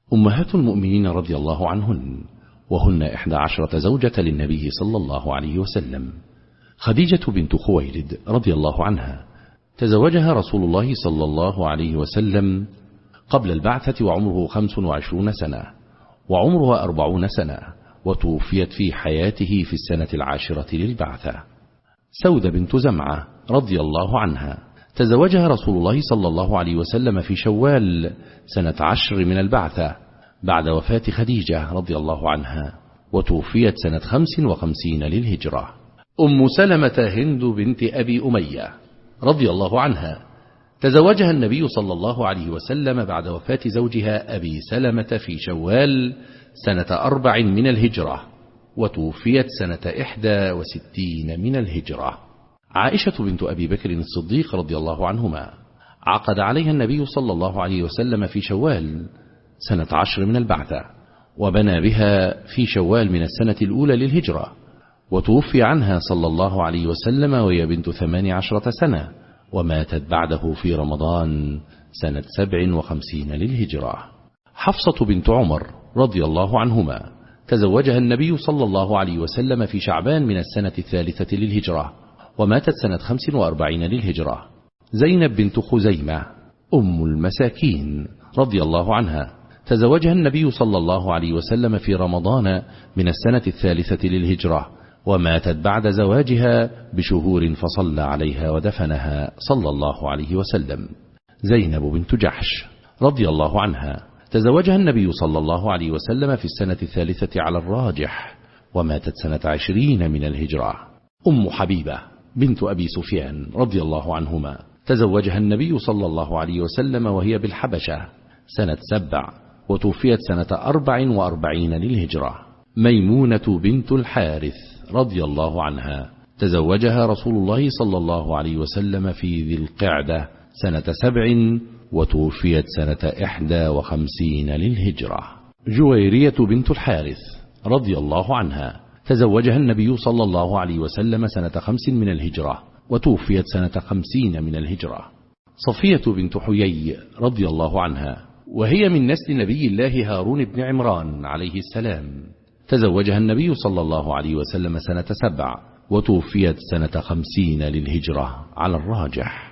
أمهات المؤمنين رضي الله عنهن، وهن 11 زوجة للنبي صلى الله عليه وسلم. خديجة بنت خويلد رضي الله عنها تزوجها رسول الله صلى الله عليه وسلم قبل البعثة وعمره 25 سنة، وعمرها 40 سنة، وتوفيت في حياته في السنة 10 للبعثة. سودة بنت زمعة رضي الله عنها تزوجها رسول الله صلى الله عليه وسلم في شوال سنة 10 من البعثة بعد وفاة خديجة رضي الله عنها، وتوفيت سنة 55 للهجرة. أم سلمة هند بنت أبي أمية رضي الله عنها تزوجها النبي صلى الله عليه وسلم بعد وفاة زوجها أبي سلمة في شوال سنة 4 من الهجرة، وتوفيت سنة 61 من الهجرة. عائشة بنت أبي بكر الصديق رضي الله عنهما عقد عليها النبي صلى الله عليه وسلم في شوال سنة 10 من البعثة، وبنى بها في شوال من السنة الأولى للهجرة، وتوفي عنها صلى الله عليه وسلم وهي بنت 18 سنة، وماتت بعده في رمضان سنة 57 للهجرة. حفصة بنت عمر رضي الله عنهما تزوجها النبي صلى الله عليه وسلم في شعبان من السنة 3 للهجرة، وماتت سنة 45 للهجرة. زينب بنت خزيمة أم المساكين رضي الله عنها تزوجها النبي صلى الله عليه وسلم في رمضان من السنة 3 للهجرة، وماتت بعد زواجها بشهور فصلى عليها ودفنها صلى الله عليه وسلم. زينب بنت جحش رضي الله عنها تزوجها النبي صلى الله عليه وسلم في السنة 3 على الراجح، وماتت سنة 20 من الهجرة. أم حبيبة بنت أبي سفيان رضي الله عنهما تزوجها النبي صلى الله عليه وسلم وهي بالحبشة سنة 7، وتوفيت سنة 44 للهجرة. ميمونة بنت الحارث رضي الله عنها تزوجها رسول الله صلى الله عليه وسلم في ذي القعدة سنة 7، وتوفيت سنة 51 للهجرة. جويرية بنت الحارث رضي الله عنها تزوجها النبي صلى الله عليه وسلم سنة 5 من الهجرة، وتوفيت سنة 50 من الهجرة. صفية بنت حيي رضي الله عنها وهي من نسل نبي الله هارون بن عمران عليه السلام تزوجها النبي صلى الله عليه وسلم سنة 7، وتوفيت سنة 50 للهجرة على الراجح.